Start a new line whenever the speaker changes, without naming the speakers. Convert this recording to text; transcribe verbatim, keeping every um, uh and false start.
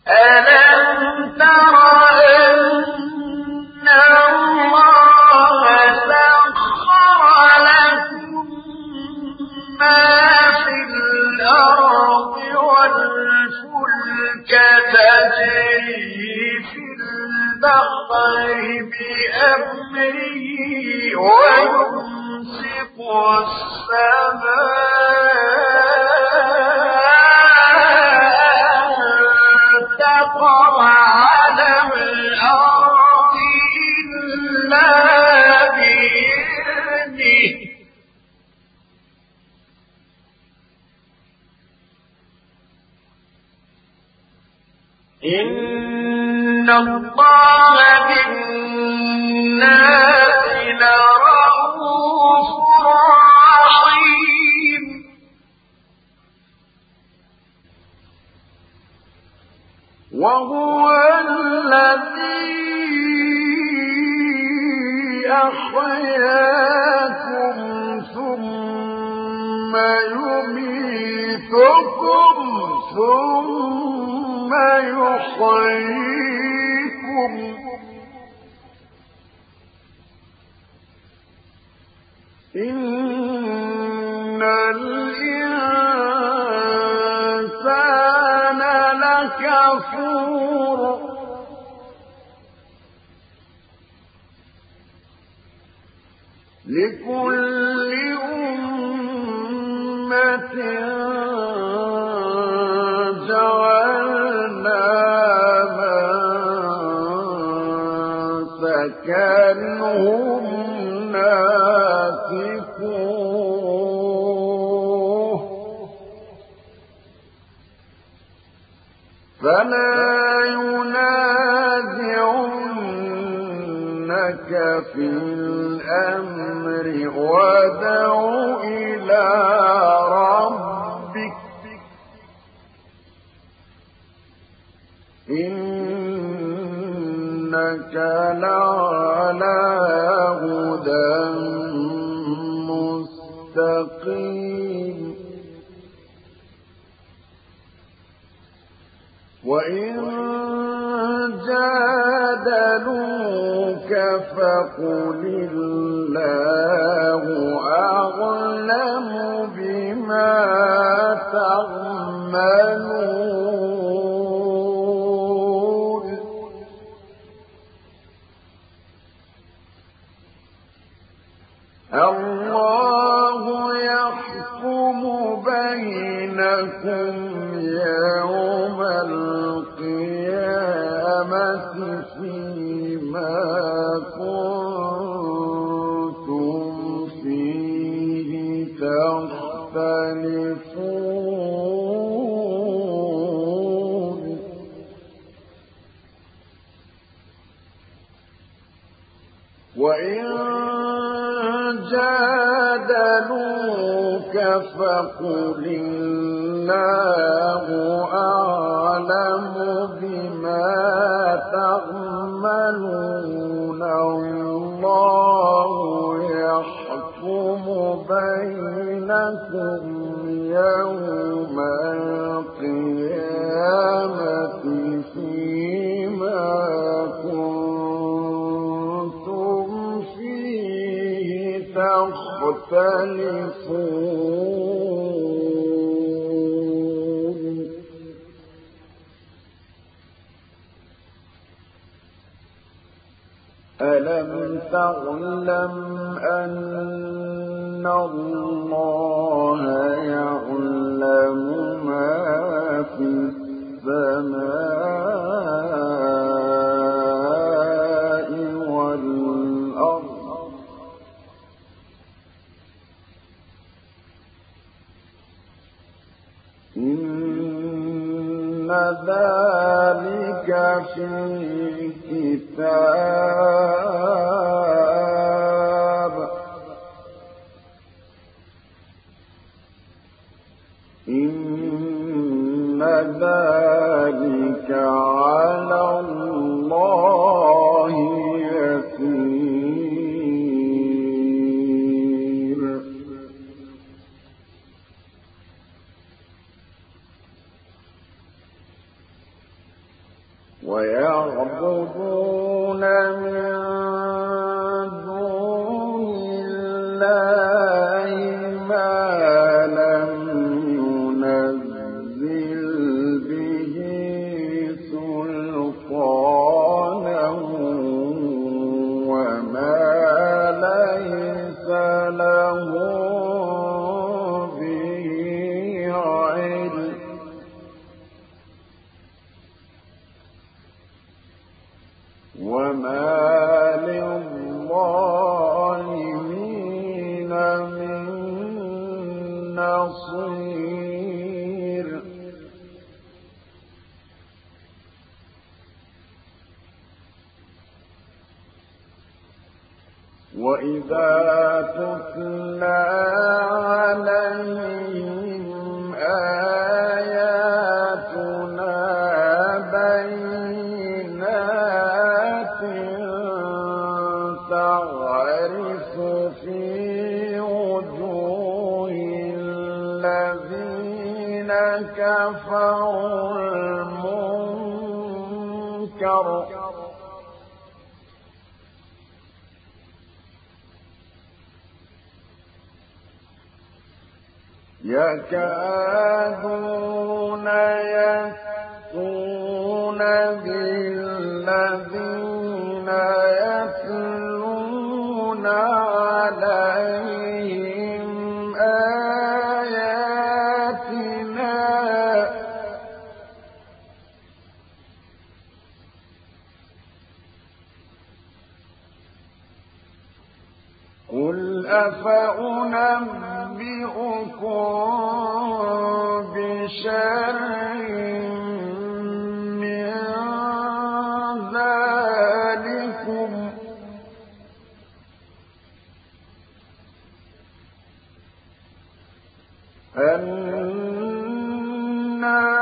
ألم تر أن الله سخر لكم ما في الأرض والفلك تجري في البحر بأمره ويمسك السماء تقع على الأرض إلا بإذنه إن الله بالناس لرءوف رحيم وهو الذي أحياكم ثم يميتكم ثم يحييكم إن الإنسان لكفور لكل أمة جعلنا منسكنهم ناسكوه فلا ينازعنك في الأمر وادع إلى ربك إنك لعلى هدى مستقيم وإن جادلوك فقل الله أعلم بما تعملون الله يحكم بينكم يوم القيامة فيما كنتم فيه تختلفون وإن جادلوك فقل الله أعلم بما تعملون الله يحكم بينكم يوم القيامة فيما كنتم فيه تختلفون ألم تعلم أن الله يعلم ما في السماء والأرض إن ذلك في كتاب إن ذلك على الله يسير ويعبدون من دون الله ما لم ينزل به سلطانا وما ليس لهم به علم وما للظالمين من نصير وإذا تتلى عليهم آياتنا بينات تعرف في وجوه الذين كفروا المنكر يكادون يسطون بالذين يتلون عليهم آياتنا قل أفأنبئكم بشر من ذلكم النار